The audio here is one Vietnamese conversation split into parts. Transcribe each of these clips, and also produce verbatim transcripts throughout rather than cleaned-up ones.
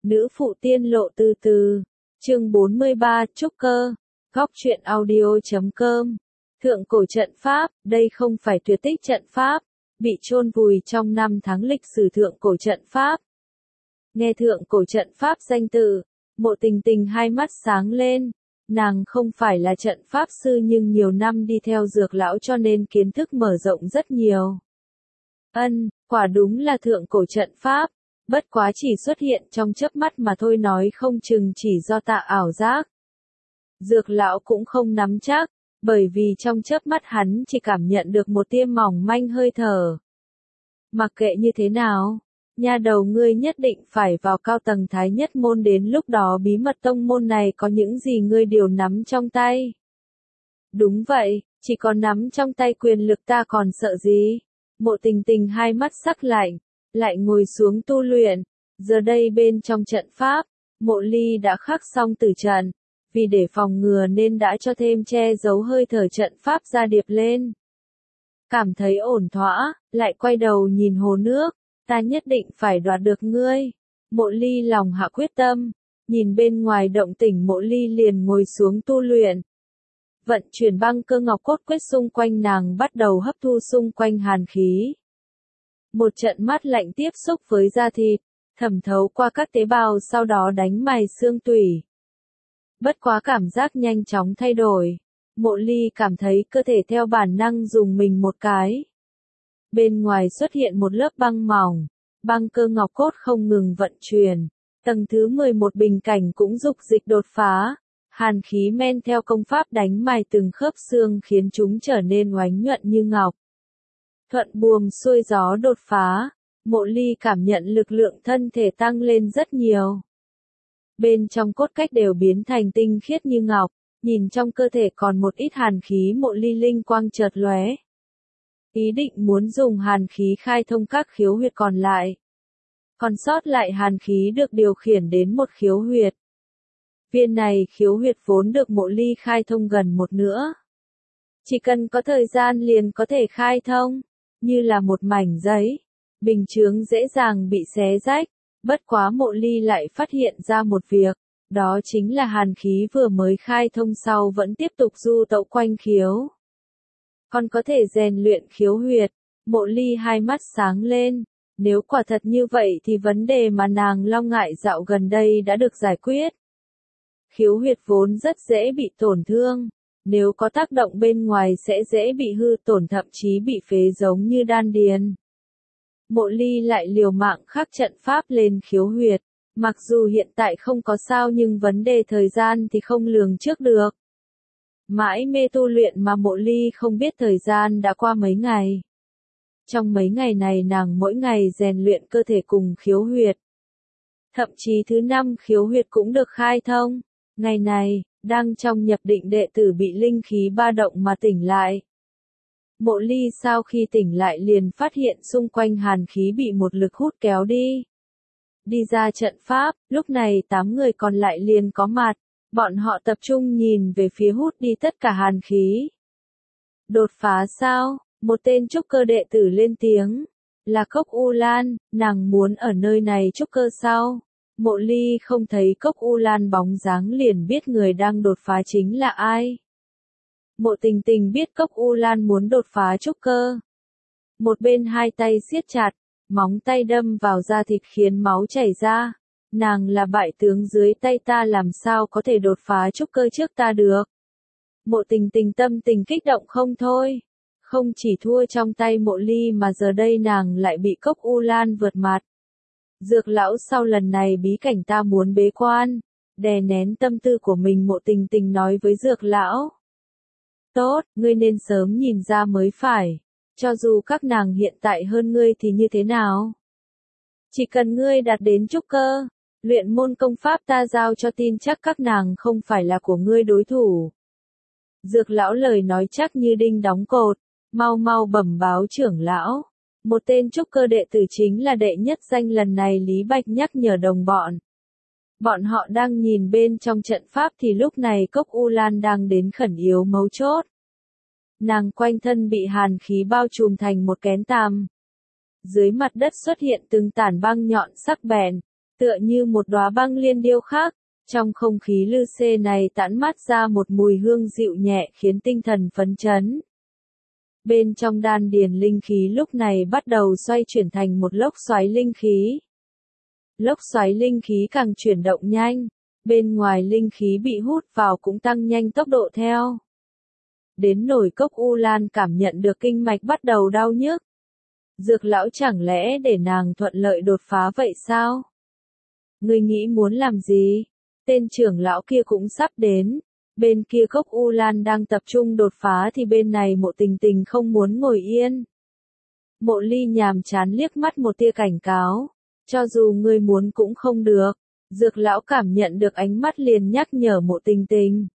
Nữ phụ tiên lộ từ từ. Chương bốn mươi ba, Trúc Cơ. Góc truyện audio chấm com. Thượng cổ trận pháp, đây không phải tuyệt tích trận pháp, bị chôn vùi trong năm tháng lịch sử thượng cổ trận pháp. Nghe thượng cổ trận pháp danh tự, Mộ Tình Tình hai mắt sáng lên. Nàng không phải là trận pháp sư nhưng nhiều năm đi theo Dược lão cho nên kiến thức mở rộng rất nhiều. Ân, quả đúng là thượng cổ trận pháp, bất quá chỉ xuất hiện trong chớp mắt mà thôi, nói không chừng chỉ do tạ ảo giác. Dược lão cũng không nắm chắc, bởi vì trong chớp mắt hắn chỉ cảm nhận được một tia mỏng manh hơi thở. Mặc kệ như thế nào, nha đầu ngươi nhất định phải vào cao tầng thái nhất môn, đến lúc đó bí mật tông môn này có những gì ngươi đều nắm trong tay. Đúng vậy, chỉ có nắm trong tay quyền lực ta còn sợ gì? Mộ Tình Tình hai mắt sắc lạnh, lại ngồi xuống tu luyện. Giờ đây bên trong trận pháp, Mộ Ly đã khắc xong tử trận, vì để phòng ngừa nên đã cho thêm che giấu hơi thở trận pháp ra điệp lên. Cảm thấy ổn thỏa, lại quay đầu nhìn hồ nước, ta nhất định phải đoạt được ngươi. Mộ Ly lòng hạ quyết tâm, nhìn bên ngoài động tĩnh Mộ Ly liền ngồi xuống tu luyện. Vận chuyển băng cơ ngọc cốt quyết xung quanh nàng bắt đầu hấp thu xung quanh hàn khí. Một trận mát lạnh tiếp xúc với da thịt, thẩm thấu qua các tế bào sau đó đánh mài xương tủy. Bất quá cảm giác nhanh chóng thay đổi. Mộ Ly cảm thấy cơ thể theo bản năng dùng mình một cái. Bên ngoài xuất hiện một lớp băng mỏng, băng cơ ngọc cốt không ngừng vận chuyển. Tầng thứ mười một bình cảnh cũng dục dịch đột phá. Hàn khí men theo công pháp đánh mài từng khớp xương khiến chúng trở nên oánh nhuận như ngọc. Thuận buồm xuôi gió đột phá, Mộ Ly cảm nhận lực lượng thân thể tăng lên rất nhiều. Bên trong cốt cách đều biến thành tinh khiết như ngọc, nhìn trong cơ thể còn một ít hàn khí, Mộ Ly linh quang chợt lóe. Ý định muốn dùng hàn khí khai thông các khiếu huyệt còn lại. Còn sót lại hàn khí được điều khiển đến một khiếu huyệt. Viên này khiếu huyệt vốn được Mộ Ly khai thông gần một nửa. Chỉ cần có thời gian liền có thể khai thông, như là một mảnh giấy, bình chướng dễ dàng bị xé rách. Bất quá Mộ Ly lại phát hiện ra một việc, đó chính là hàn khí vừa mới khai thông sau vẫn tiếp tục du tẩu quanh khiếu. Còn có thể rèn luyện khiếu huyệt, Mộ Ly hai mắt sáng lên, nếu quả thật như vậy thì vấn đề mà nàng lo ngại dạo gần đây đã được giải quyết. Khiếu huyệt vốn rất dễ bị tổn thương, nếu có tác động bên ngoài sẽ dễ bị hư tổn, thậm chí bị phế, giống như đan điền. Mộ Ly lại liều mạng khắc trận pháp lên khiếu huyệt, mặc dù hiện tại không có sao nhưng vấn đề thời gian thì không lường trước được. Mãi mê tu luyện mà Mộ Ly không biết thời gian đã qua mấy ngày. Trong mấy ngày này nàng mỗi ngày rèn luyện cơ thể cùng khiếu huyệt. Thậm chí thứ năm khiếu huyệt cũng được khai thông. Ngày này, đang trong nhập định đệ tử bị linh khí ba động mà tỉnh lại. Mộ Ly sau khi tỉnh lại liền phát hiện xung quanh hàn khí bị một lực hút kéo đi. Đi ra trận pháp, lúc này tám người còn lại liền có mặt, bọn họ tập trung nhìn về phía hút đi tất cả hàn khí. Đột phá sao? Một tên trúc cơ đệ tử lên tiếng. Là Cốc U Lan, nàng muốn ở nơi này trúc cơ sao? Mộ Ly không thấy Cốc U Lan bóng dáng liền biết người đang đột phá chính là ai. Mộ Tình Tình biết Cốc U Lan muốn đột phá trúc cơ. Một bên hai tay siết chặt, móng tay đâm vào da thịt khiến máu chảy ra. Nàng là bại tướng dưới tay ta, làm sao có thể đột phá trúc cơ trước ta được. Mộ Tình Tình tâm tình kích động không thôi. Không chỉ thua trong tay Mộ Ly mà giờ đây nàng lại bị Cốc U Lan vượt mặt. Dược lão, sau lần này bí cảnh ta muốn bế quan. Đè nén tâm tư của mình, Mộ Tình Tình nói với Dược lão. Tốt, ngươi nên sớm nhìn ra mới phải. Cho dù các nàng hiện tại hơn ngươi thì như thế nào? Chỉ cần ngươi đạt đến trúc cơ, luyện môn công pháp ta giao cho, tin chắc các nàng không phải là của ngươi đối thủ. Dược lão lời nói chắc như đinh đóng cột, mau mau bẩm báo trưởng lão. Một tên trúc cơ đệ tử chính là đệ nhất danh lần này, Lý Bạch nhắc nhở đồng bọn. Bọn họ đang nhìn bên trong trận pháp thì lúc này Cốc U Lan đang đến khẩn yếu mấu chốt. Nàng quanh thân bị hàn khí bao trùm thành một kén tằm. Dưới mặt đất xuất hiện từng tản băng nhọn sắc bén, Tựa như một đóa băng liên điêu khắc, trong không khí lư xê này tản mát ra một mùi hương dịu nhẹ khiến tinh thần phấn chấn. Bên trong đan điền linh khí lúc này bắt đầu xoay chuyển thành một lốc xoáy linh khí. Lốc xoáy linh khí càng chuyển động nhanh, bên ngoài linh khí bị hút vào cũng tăng nhanh tốc độ theo. Đến nổi Cốc U Lan cảm nhận được kinh mạch bắt đầu đau nhức. Dược lão chẳng lẽ để nàng thuận lợi đột phá vậy sao? Ngươi nghĩ muốn làm gì? Tên trưởng lão kia cũng sắp đến. Bên kia Cốc U Lan đang tập trung đột phá thì bên này Mộ Tình Tình không muốn ngồi yên. Mộ Ly nhàm chán liếc mắt một tia cảnh cáo. Cho dù ngươi muốn cũng không được. Dược lão cảm nhận được ánh mắt liền nhắc nhở Mộ Tình Tình.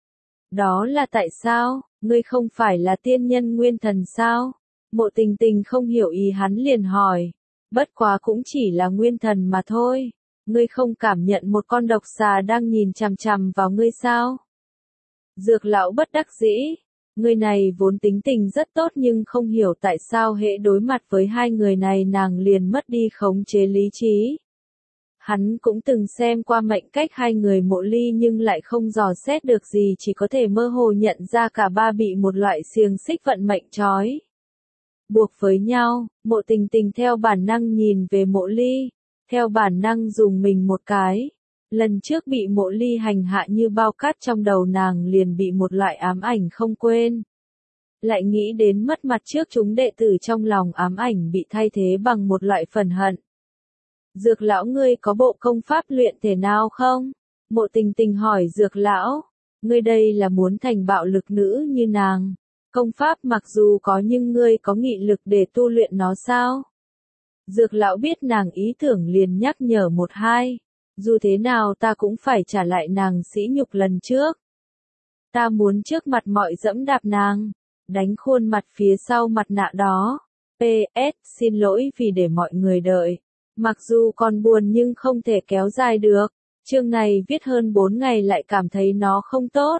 Đó là tại sao? Ngươi không phải là tiên nhân nguyên thần sao? Mộ Tình Tình không hiểu ý hắn liền hỏi. Bất quá cũng chỉ là nguyên thần mà thôi. Ngươi không cảm nhận một con độc xà đang nhìn chằm chằm vào ngươi sao? Dược lão bất đắc dĩ. Người này vốn tính tình rất tốt nhưng không hiểu tại sao hệ đối mặt với hai người này nàng liền mất đi khống chế lý trí. Hắn cũng từng xem qua mệnh cách hai người Mộ Ly nhưng lại không dò xét được gì, chỉ có thể mơ hồ nhận ra cả ba bị một loại xiềng xích vận mệnh trói buộc với nhau. Mộ Tình Tình theo bản năng nhìn về Mộ Ly, theo bản năng dùng mình một cái. Lần trước bị Mộ Ly hành hạ như bao cát trong đầu nàng liền bị một loại ám ảnh không quên. Lại nghĩ đến mất mặt trước chúng đệ tử trong lòng ám ảnh bị thay thế bằng một loại phần hận. Dược lão ngươi có bộ công pháp luyện thể nào không? Mộ Tình Tình hỏi dược lão. Ngươi đây là muốn thành bạo lực nữ như nàng. Công pháp mặc dù có nhưng ngươi có nghị lực để tu luyện nó sao? Dược lão biết nàng ý tưởng liền nhắc nhở một hai. Dù thế nào ta cũng phải trả lại nàng sỉ nhục lần trước. Ta muốn trước mặt mọi dẫm đạp nàng. Đánh khuôn mặt phía sau mặt nạ đó. pê ét xin lỗi vì để mọi người đợi. Mặc dù còn buồn nhưng không thể kéo dài được. Chương này viết hơn bốn ngày lại cảm thấy nó không tốt.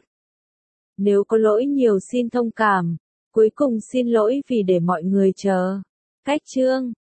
Nếu có lỗi nhiều xin thông cảm. Cuối cùng xin lỗi vì để mọi người chờ. Cách chương